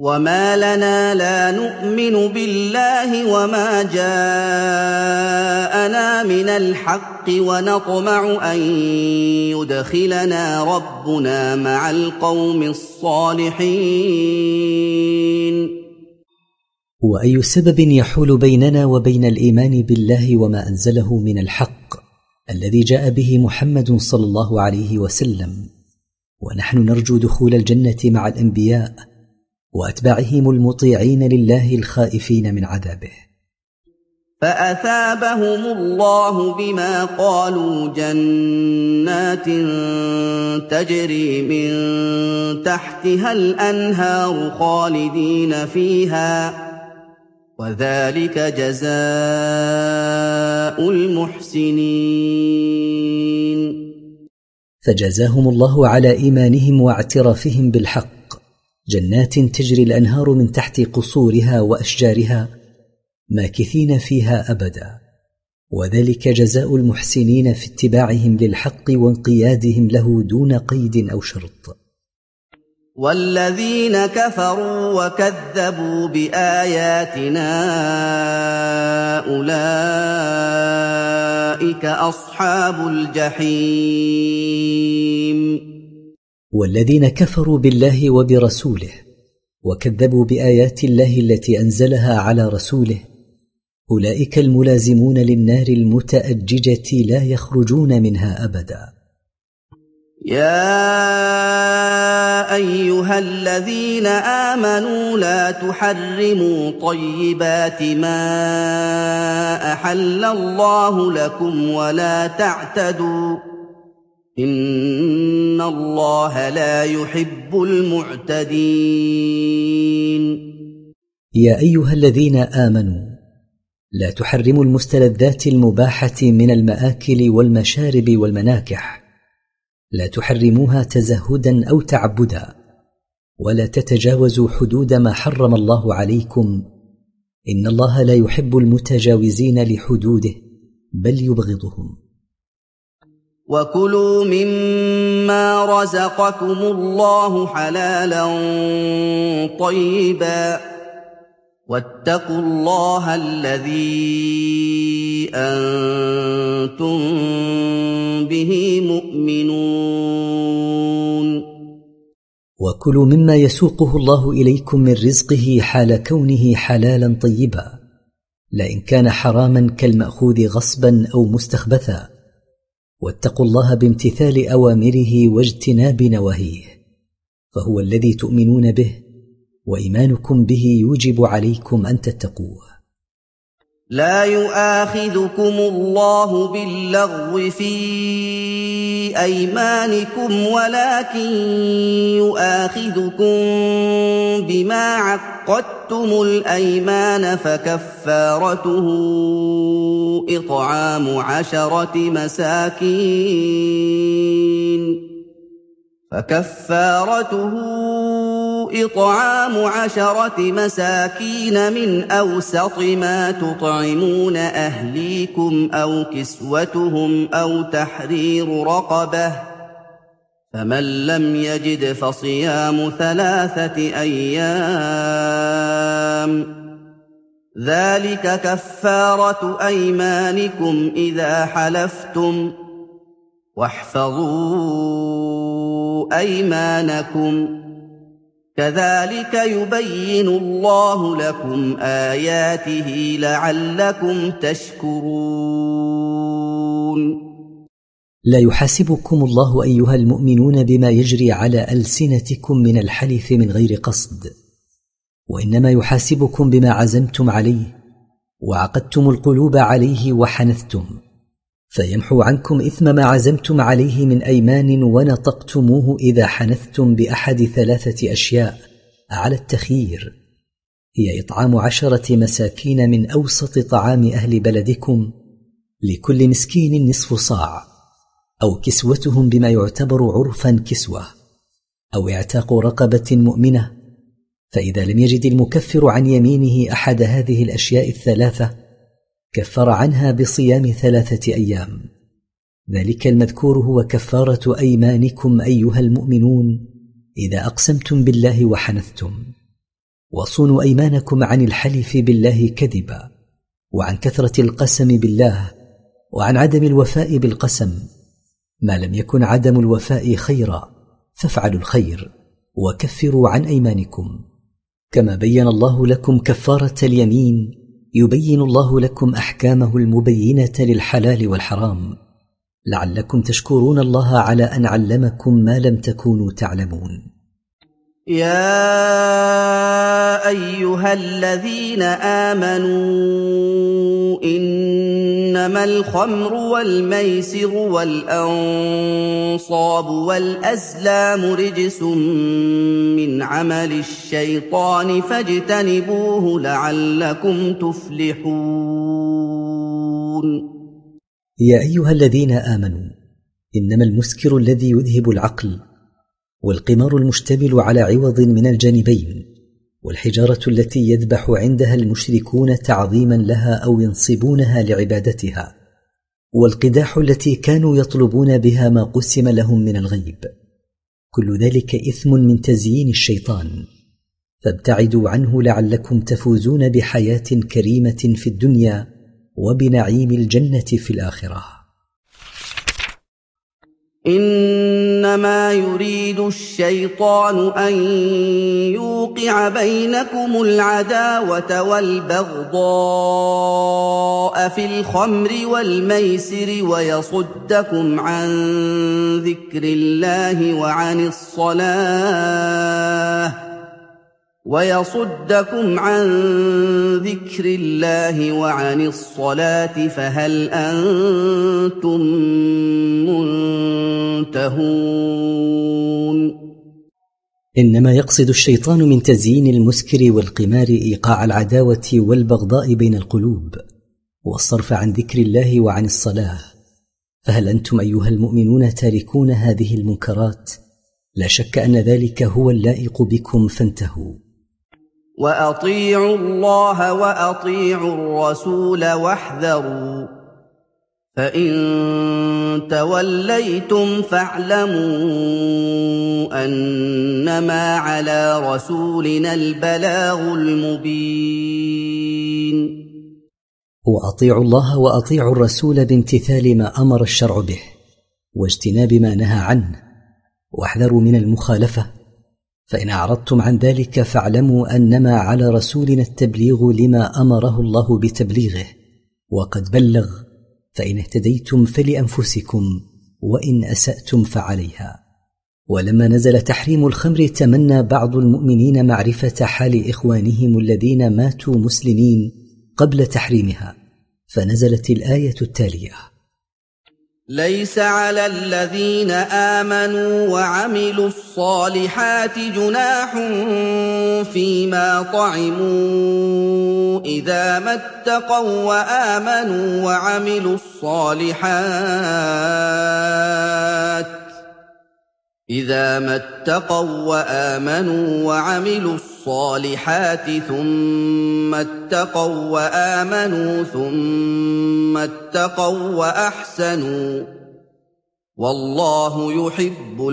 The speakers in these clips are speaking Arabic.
وما لنا لا نؤمن بالله وما جاءنا من الحق ونطمع أن يدخلنا ربنا مع القوم الصالحين. وأي سبب يحول بيننا وبين الإيمان بالله وما أنزله من الحق الذي جاء به محمد صلى الله عليه وسلم، ونحن نرجو دخول الجنة مع الأنبياء وأتباعهم المطيعين لله الخائفين من عذابه. فأثابهم الله بما قالوا جنات تجري من تحتها الأنهار خالدين فيها، وذلك جزاء المحسنين. فجزاهم الله على إيمانهم واعترافهم بالحق جنات تجري الأنهار من تحت قصورها وأشجارها ماكثين فيها أبدا، وذلك جزاء المحسنين في اتباعهم للحق وانقيادهم له دون قيد أو شرط. والذين كفروا وكذبوا بآياتنا أولئك أصحاب الجحيم. والذين كفروا بالله وبرسوله وكذبوا بآيات الله التي أنزلها على رسوله أولئك الملازمون للنار المتأججة لا يخرجون منها أبدا. يا أيها الذين آمنوا لا تحرموا طيبات ما أحل الله لكم ولا تعتدوا إن الله لا يحب المعتدين. يا أيها الذين آمنوا لا تحرموا المستلذات المباحة من المآكل والمشارب والمناكح، لا تحرموها تزهدا أو تعبدا، ولا تتجاوزوا حدود ما حرم الله عليكم إن الله لا يحب المتجاوزين لحدوده بل يبغضهم. وكلوا مما رزقكم الله حلالا طيبا واتقوا الله الذي أنتم به مؤمنون. وكلوا مما يسوقه الله إليكم من رزقه حال كونه حلالا طيبا، لئن كان حراما كالمأخوذ غصبا أو مستخبثا، واتقوا الله بامتثال أوامره واجتناب نواهيه، فهو الذي تؤمنون به، وإيمانكم به يوجب عليكم أن تتقوه. لا يؤاخذكم الله باللغو في أيمانكم ولكن يؤاخذكم بما عقدتم الأيمان، فكفارته إطعام 10 مساكين من أوسط ما تطعمون أهليكم أو كسوتهم أو تحرير رقبة، فمن لم يجد فصيام 3 أيام، ذلك كفارة أيمانكم إذا حلفتم، واحفظوا أيمانكم، كذلك يبين الله لكم آياته لعلكم تشكرون. لا يحاسبكم الله أيها المؤمنون بما يجري على ألسنتكم من الحلف من غير قصد، وإنما يحاسبكم بما عزمتم عليه وعقدتم القلوب عليه وحنثتم، فيمحو عنكم إثم ما عزمتم عليه من أيمان ونطقتموه إذا حنثتم بأحد 3 أشياء على التخيير، هي إطعام 10 مساكين من أوسط طعام أهل بلدكم لكل مسكين نصف صاع، أو كسوتهم بما يعتبر عرفا كسوة، أو اعتاق رقبة مؤمنة، فإذا لم يجد المكفر عن يمينه أحد هذه الأشياء 3 كفر عنها بصيام 3 أيام، ذلك المذكور هو كفارة أيمانكم أيها المؤمنون إذا أقسمتم بالله وحنثتم. وصونوا أيمانكم عن الحلف بالله كذبا، وعن كثرة القسم بالله، وعن عدم الوفاء بالقسم. ما لم يكن عدم الوفاء خيرا فافعلوا الخير وكفروا عن أيمانكم. كما بين الله لكم كفارة اليمين يبين الله لكم أحكامه المبينة للحلال والحرام، لعلكم تشكرون الله على أن علمكم ما لم تكونوا تعلمون. يا أيها الذين آمنوا إنما الخمر والميسر والأنصاب والأزلام رجس من عمل الشيطان فاجتنبوه لعلكم تفلحون. يا أيها الذين آمنوا إنما المسكر الذي يذهب العقل، والقمار المشتمل على عوض من الجانبين، والحجارة التي يذبح عندها المشركون تعظيما لها أو ينصبونها لعبادتها، والقداح التي كانوا يطلبون بها ما قسم لهم من الغيب، كل ذلك إثم من تزيين الشيطان، فابتعدوا عنه لعلكم تفوزون بحياة كريمة في الدنيا وبنعيم الجنة في الآخرة. إنما يريد الشيطان أن يوقع بينكم العداوة والبغضاء في الخمر والميسر ويصدكم عن ذكر الله وعن الصلاة فهل أنتم منتهون؟ إنما يقصد الشيطان من تزيين المسكر والقمار إيقاع العداوة والبغضاء بين القلوب، والصرف عن ذكر الله وعن الصلاة، فهل أنتم أيها المؤمنون تاركون هذه المنكرات؟ لا شك أن ذلك هو اللائق بكم فانتهوا. وأطيعوا الله وأطيعوا الرسول واحذروا، فإن توليتم فاعلموا أنما على رسولنا البلاغ المبين. وأطيعوا الله وأطيعوا الرسول بامتثال ما أمر الشرع به واجتناب ما نهى عنه، واحذروا من المخالفة، فإن أعرضتم عن ذلك فاعلموا أنما على رسولنا التبليغ لما أمره الله بتبليغه، وقد بلغ، فإن اهتديتم فلأنفسكم وإن أسأتم فعليها. ولما نزل تحريم الخمر تمنى بعض المؤمنين معرفة حال إخوانهم الذين ماتوا مسلمين قبل تحريمها، فنزلت الآية التالية: ليس على الذين آمنوا وعملوا الصالحات جناح فيما طعموا إذا ما اتقوا وآمنوا وعملوا الصالحات ثم اتقوا وآمنوا ثم اتقوا وأحسنوا والله يحب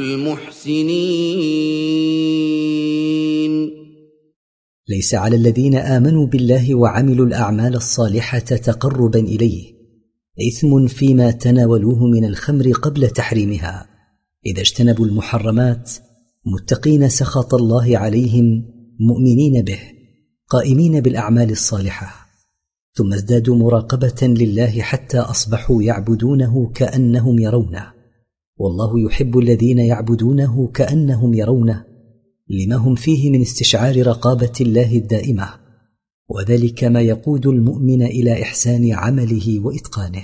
المحسنين. ليس على الذين آمنوا بالله وعملوا الأعمال الصالحة تقربا إليه إثم فيما تناولوه من الخمر قبل تحريمها، إذا اجتنبوا المحرمات متقين سخط الله عليهم مؤمنين به قائمين بالأعمال الصالحة، ثم ازدادوا مراقبة لله حتى أصبحوا يعبدونه كأنهم يرونه، والله يحب الذين يعبدونه كأنهم يرونه لما هم فيه من استشعار رقابة الله الدائمة، وذلك ما يقود المؤمن إلى إحسان عمله وإتقانه.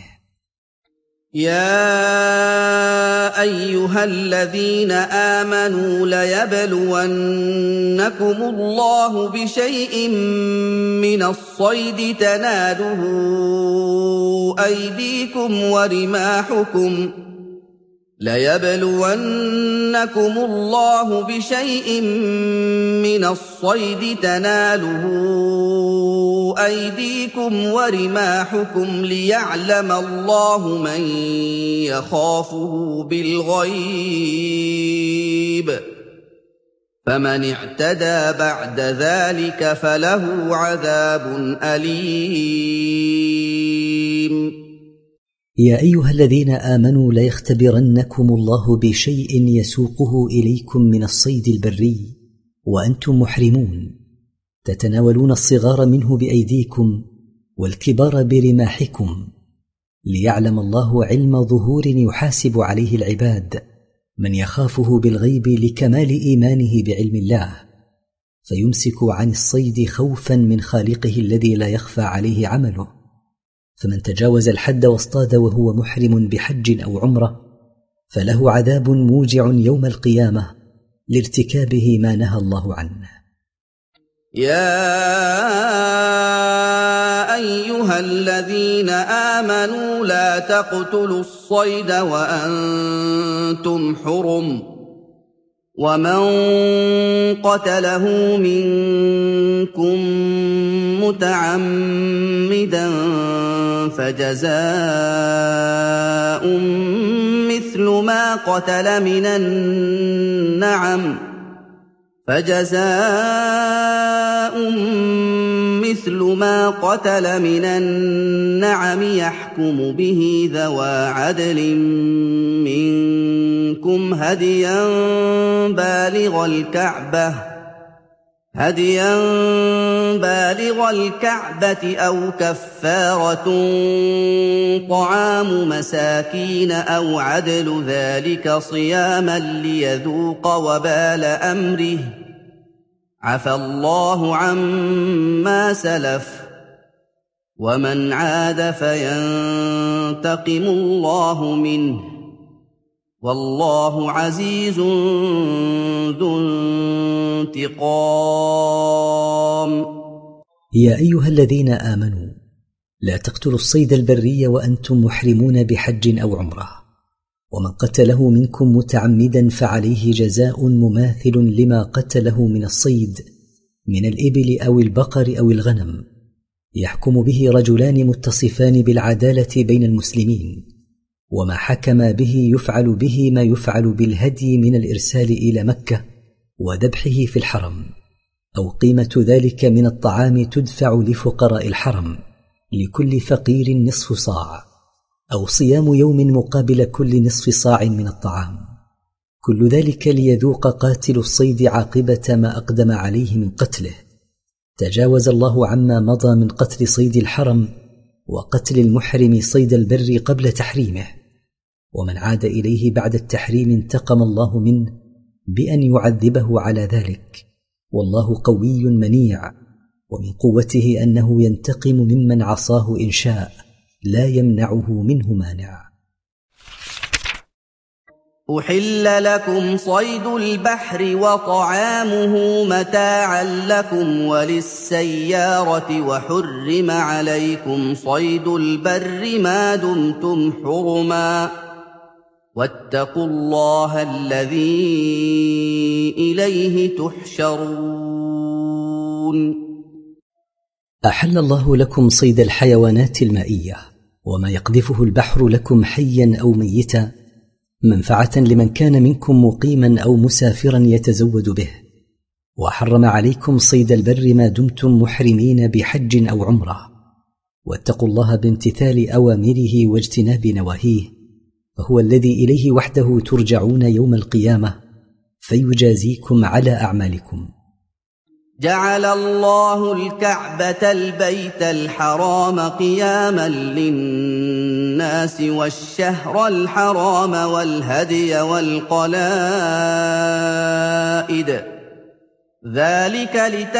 يا أيها الذين آمنوا ليبلونكم الله بشيء من الصيد تناله أيديكم ورماحكم ليعلم الله من يخافه بالغيب، فمن اعتدى بعد ذلك فله عذاب أليم. يا أيها الذين آمنوا لا يختبرنكم الله بشيء يسوقه إليكم من الصيد البري وأنتم محرمون، تتناولون الصغار منه بأيديكم والكبار برماحكم، ليعلم الله علم ظهور يحاسب عليه العباد من يخافه بالغيب لكمال إيمانه بعلم الله، فيمسك عن الصيد خوفا من خالقه الذي لا يخفى عليه عمله. فمن تجاوز الحد واصطاد وهو محرم بحج أو عمرة فله عذاب موجع يوم القيامة لارتكابه ما نهى الله عنه. يا أيها الذين آمنوا لا تقتلوا الصيد وأنتم حرم، ومن قتله منكم متعمدا فجزاء مثل ما قتل من النعم يحكم به ذوى عدل منكم هديا بالغ الكعبة أو كفارة طعام مساكين أو عدل ذلك صياما ليذوق وبال أمره، عفى الله عما سلف، ومن عاد فينتقم الله منه، والله عزيز ذو انتقام. يا أيها الذين آمنوا لا تقتلوا الصيد البري وأنتم محرمون بحج أو عمرة، ومن قتله منكم متعمدا فعليه جزاء مماثل لما قتله من الصيد من الإبل أو البقر أو الغنم، يحكم به رجلان متصفان بالعدالة بين المسلمين، وما حكم به يفعل به ما يفعل بالهدي من الإرسال إلى مكة وذبحه في الحرم، أو قيمة ذلك من الطعام تدفع لفقراء الحرم لكل فقير نصف صاع، أو صيام يوم مقابل كل نصف صاع من الطعام، كل ذلك ليذوق قاتل الصيد عاقبة ما أقدم عليه من قتله. تجاوز الله عما مضى من قتل صيد الحرم وقتل المحرم صيد البر قبل تحريمه، ومن عاد إليه بعد التحريم انتقم الله منه بأن يعذبه على ذلك، والله قوي منيع، ومن قوته أنه ينتقم ممن عصاه إن شاء، لا يمنعه منه مانع. أحل لكم صيد البحر وطعامه متاعا لكم وللسيارة، وحرم عليكم صيد البر ما دمتم حرما، واتقوا الله الذي إليه تحشرون. أحل الله لكم صيد الحيوانات المائية وما يقذفه البحر لكم حيا أو ميتا، منفعة لمن كان منكم مقيما أو مسافرا يتزود به، وحرم عليكم صيد البر ما دمتم محرمين بحج أو عمرة، واتقوا الله بامتثال أوامره واجتناب نواهيه، فهو الذي إليه وحده ترجعون يوم القيامة فيجازيكم على أعمالكم. جعل الله الكعبة البيت الحرام قياما للناس والشهر الحرام والهدي والقلائد، ذلك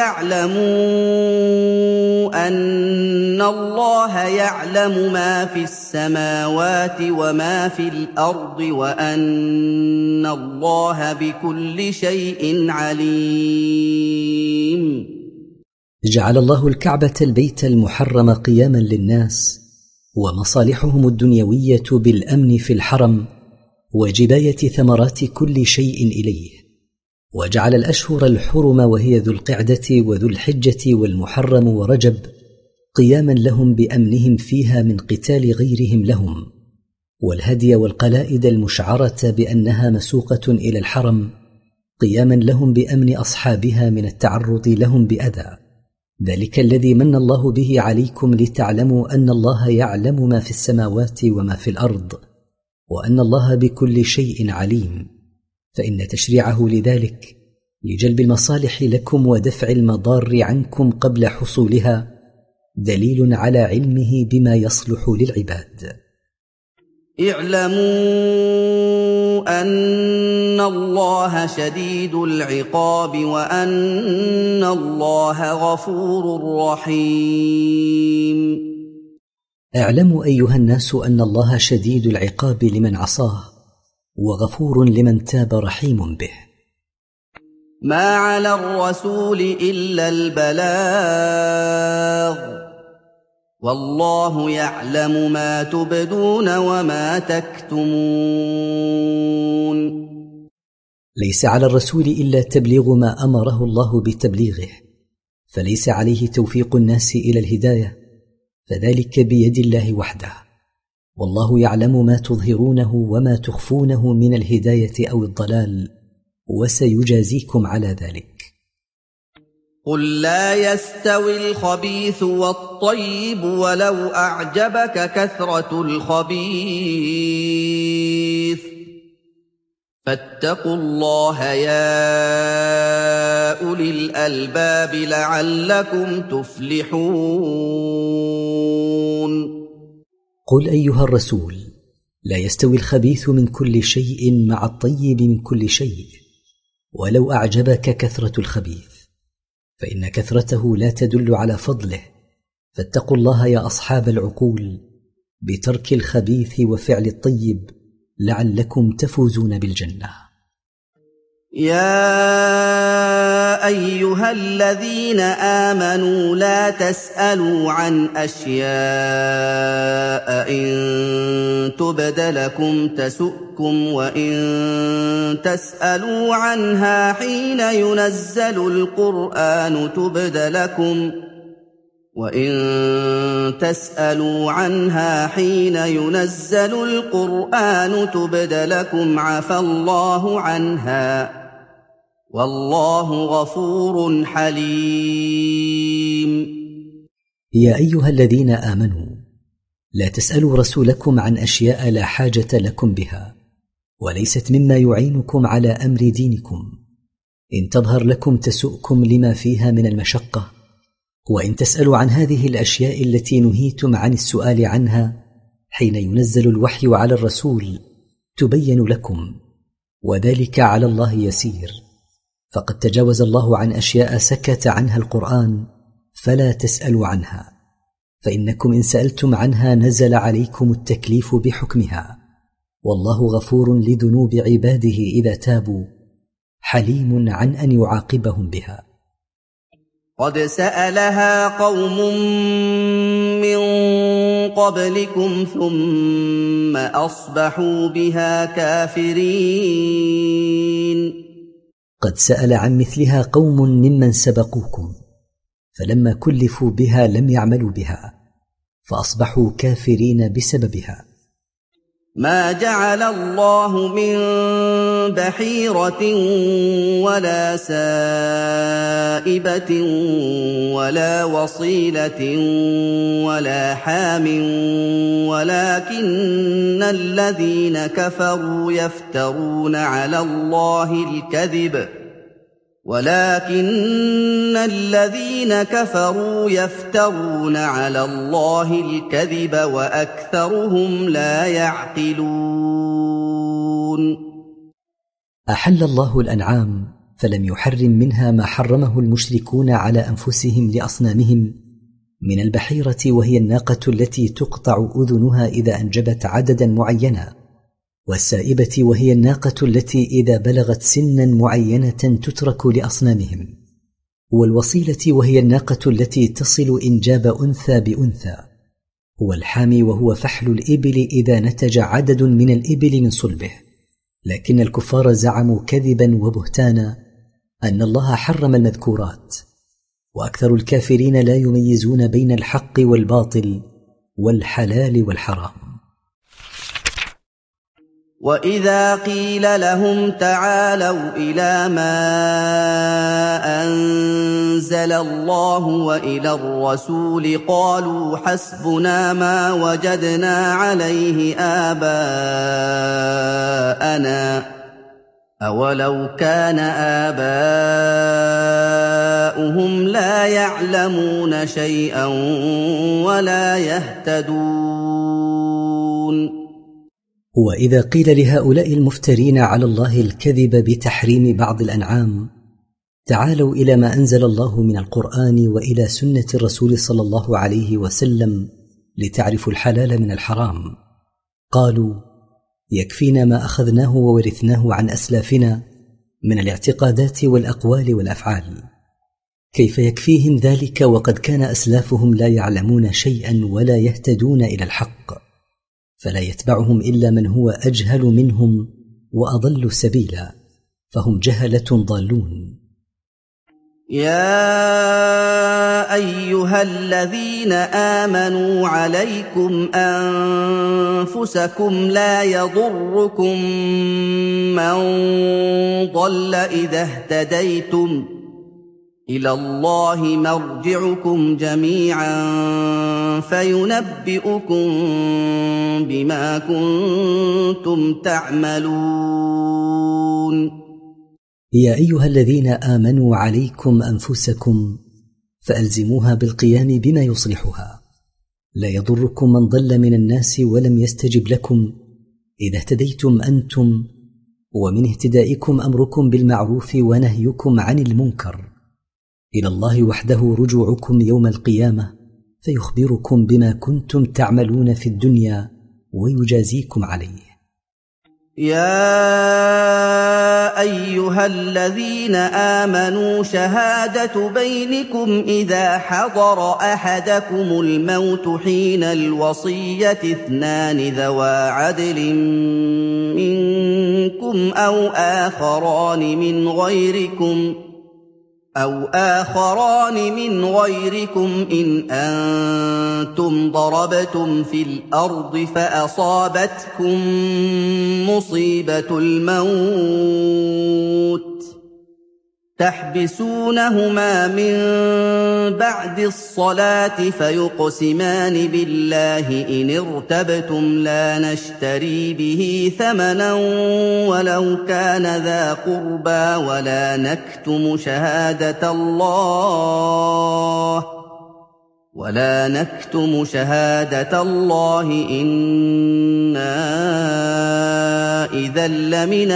لتعلموا أن الله يعلم ما في السماوات وما في الأرض، وأن الله بكل شيء عليم. جعل الله الكعبة البيت المحرم قياما للناس ومصالحهم الدنيوية بالأمن في الحرم وجباية ثمرات كل شيء إليه، وجعل الأشهر الحرم وهي ذو القعدة وذو الحجة والمحرم ورجب قياما لهم بأمنهم فيها من قتال غيرهم لهم، والهدي والقلائد المشعرة بأنها مسوقة إلى الحرم قياما لهم بأمن أصحابها من التعرض لهم بأذى، ذلك الذي من الله به عليكم لتعلموا أن الله يعلم ما في السماوات وما في الأرض، وأن الله بكل شيء عليم. فإن تشريعه لذلك لجلب المصالح لكم ودفع المضار عنكم قبل حصولها دليل على علمه بما يصلح للعباد. اعلموا أن الله شديد العقاب وأن الله غفور رحيم. اعلموا أيها الناس أن الله شديد العقاب لمن عصاه وغفور لمن تاب رحيم به. ما على الرسول إلا البلاغ، والله يعلم ما تبدون وما تكتمون. ليس على الرسول إلا تبليغ ما أمره الله بتبليغه، فليس عليه توفيق الناس إلى الهداية، فذلك بيد الله وحده، والله يعلم ما تظهرونه وما تخفونه من الهداية أو الضلال، وسيجازيكم على ذلك. قل لا يستوي الخبيث والطيب ولو أعجبك كثرة الخبيث، فاتقوا الله يا أولي الألباب لعلكم تفلحون. قل أيها الرسول لا يستوي الخبيث من كل شيء مع الطيب من كل شيء، ولو أعجبك كثرة الخبيث، فإن كثرته لا تدل على فضله. فاتقوا الله يا أصحاب العقول بترك الخبيث وفعل الطيب لعلكم تفوزون بالجنة. يا أيها الذين آمنوا لا تسألوا عن أشياء إن تبد لكم تسؤكم، وإن تسألوا عنها حين ينزل القرآن تبد لكم، وإن تسألوا عنها حين ينزل القرآن تبد لكم عفى الله عنها، والله غفور حليم. يا أيها الذين آمنوا لا تسألوا رسولكم عن أشياء لا حاجة لكم بها، وليست مما يعينكم على أمر دينكم، إن تظهر لكم تسؤكم لما فيها من المشقة، وإن تسألوا عن هذه الأشياء التي نهيتم عن السؤال عنها حين ينزل الوحي على الرسول تبين لكم، وذلك على الله يسير. فقد تجاوز الله عن أشياء سكت عنها القرآن، فلا تسألوا عنها، فإنكم إن سألتم عنها نزل عليكم التكليف بحكمها، والله غفور لذنوب عباده إذا تابوا، حليم عن أن يعاقبهم بها. قد سألها قوم من قبلكم ثم أصبحوا بها كافرين. قد سأل عن مثلها قوم ممن سبقوكم، فلما كلفوا بها لم يعملوا بها، فأصبحوا كافرين بسببها. ما جعل الله من بحيرة ولا سائبة ولا وصيلة ولا حام، ولكن الذين كفروا يفترون على الله الكذب وأكثرهم لا يعقلون. أحل الله الأنعام فلم يحرم منها ما حرمه المشركون على أنفسهم لأصنامهم من البحيرة، وهي الناقة التي تقطع أذنها إذا أنجبت عددا معينا، والسائبة وهي الناقة التي إذا بلغت سنا معينة تترك لأصنامهم، والوصيلة وهي الناقة التي تصل إنجاب أنثى بأنثى، والحامي وهو فحل الإبل إذا نتج عدد من الإبل من صلبه. لكن الكفار زعموا كذبا وبهتانا أن الله حرم المذكورات، وأكثر الكافرين لا يميزون بين الحق والباطل والحلال والحرام. وَإِذَا قِيلَ لَهُمْ تَعَالَوْا إِلَىٰ مَا أَنزَلَ اللَّهُ وَإِلَى الرَّسُولِ قَالُوا حَسْبُنَا مَا وَجَدْنَا عَلَيْهِ آبَاءَنَا ۚ أَوَلَوْ كَانَ آبَاؤُهُمْ لَا يَعْلَمُونَ شَيْئًا وَلَا يَهْتَدُونَ. وإذا قيل لهؤلاء المفترين على الله الكذب بتحريم بعض الأنعام تعالوا إلى ما أنزل الله من القرآن وإلى سنة الرسول صلى الله عليه وسلم لتعرفوا الحلال من الحرام، قالوا يكفينا ما أخذناه وورثناه عن أسلافنا من الاعتقادات والأقوال والأفعال. كيف يكفيهم ذلك وقد كان أسلافهم لا يعلمون شيئا ولا يهتدون إلى الحق، فلا يتبعهم إلا من هو أجهل منهم وأضل سبيلا، فهم جهلة ضالون. يا أيها الذين آمنوا عليكم أنفسكم لا يضركم من ضل إذا اهتديتم، إلى الله مرجعكم جميعا فينبئكم بما كنتم تعملون. يا أيها الذين آمنوا عليكم أنفسكم فألزموها بالقيام بما يصلحها. لا يضركم من ضل من الناس ولم يستجب لكم إذا اهتديتم أنتم، ومن اهتدائكم أمركم بالمعروف ونهيكم عن المنكر. إلى الله وحده رجوعكم يوم القيامة فيخبركم بما كنتم تعملون في الدنيا ويجازيكم عليه. يا أيها الذين آمنوا شهادة بينكم إذا حضر أحدكم الموت حين الوصية 2 ذوى عدل منكم أو آخران من غيركم إن أنتم ضربتم في الأرض فأصابتكم مصيبة الموت تحبسونهما من بعد الصلاة فيقسمان بالله إن ارتبتم لا نشتري به ثمنا ولو كان ذا قربى ولا نكتم شهادة الله إنا إذا لمن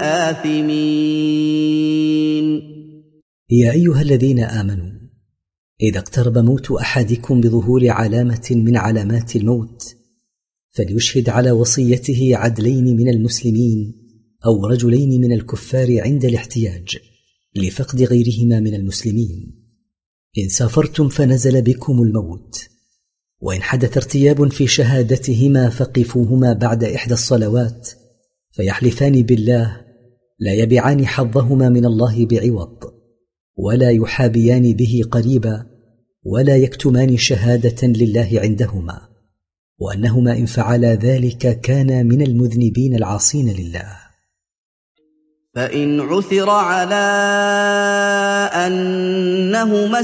الآثمين. يا أيها الذين آمنوا إذا اقترب موت أحدكم بظهور علامة من علامات الموت فليشهد على وصيته عدلين من المسلمين أو رجلين من الكفار عند الاحتياج لفقد غيرهما من المسلمين. إن سافرتم فنزل بكم الموت وإن حدث ارتياب في شهادتهما فقفوهما بعد إحدى الصلوات فيحلفان بالله لا يبيعان حظهما من الله بعوض ولا يحابيان به قريبا ولا يكتمان شهادة لله عندهما، وأنهما إن فعلا ذلك كانا من المذنبين العاصين لله. فإن عثر على أنهما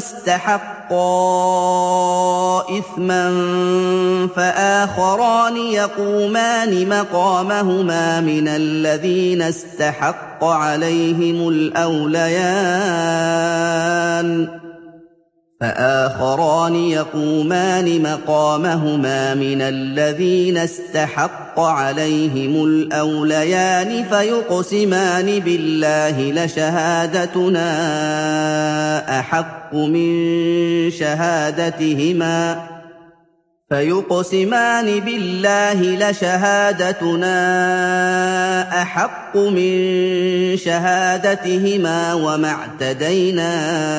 استحقا إثما فآخران يقومان مقامهما من الذين استحق عليهم الأوليان فيقسمان بالله لشهادتنا أحق من شهادتهما وما اعتدينا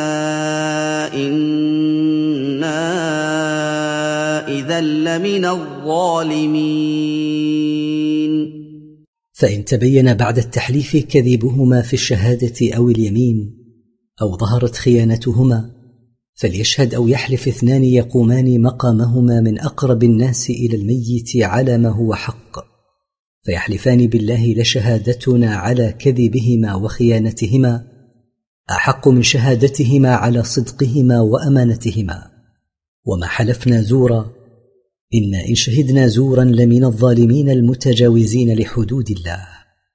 إنا إذا لمن الظالمين. فإن تبين بعد التحليف كذبهما في الشهادة أو اليمين أو ظهرت خيانتهما فليشهد أو يحلف 2 يقومان مقامهما من أقرب الناس إلى الميت على ما هو حق، فيحلفان بالله لشهادتنا على كذبهما وخيانتهما أحق من شهادتهما على صدقهما وأمانتهما، وما حلفنا زورا إنا إن شهدنا زورا لمن الظالمين المتجاوزين لحدود الله.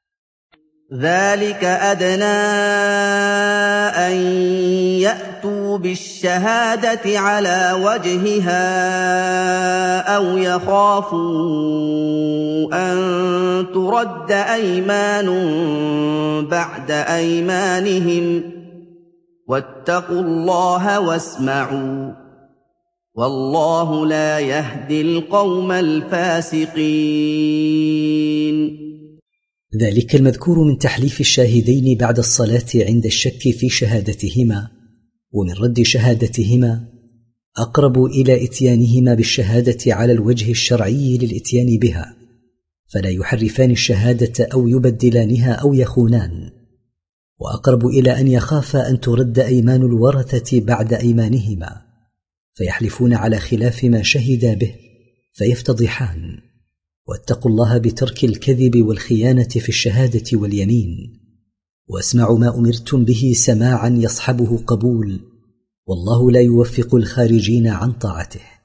ذلك أدنى أن يأتوا بالشهادة على وجهها أو يخافوا أن ترد أيمان بعد أيمانهم، واتقوا الله واسمعوا، والله لا يهدي القوم الفاسقين. ذلك المذكور من تحليف الشاهدين بعد الصلاة عند الشك في شهادتهما ومن رد شهادتهما أقرب إلى إتيانهما بالشهادة على الوجه الشرعي للإتيان بها، فلا يحرفان الشهادة أو يبدلانها أو يخونان، وأقرب إلى أن يخافا أن ترد أيمان الورثة بعد أيمانهما فيحلفون على خلاف ما شهدا به فيفتضحان. واتقوا الله بترك الكذب والخيانة في الشهادة واليمين، واسمعوا ما أمرتم به سماعا يصحبه قبول، والله لا يوفق الخارجين عن طاعته.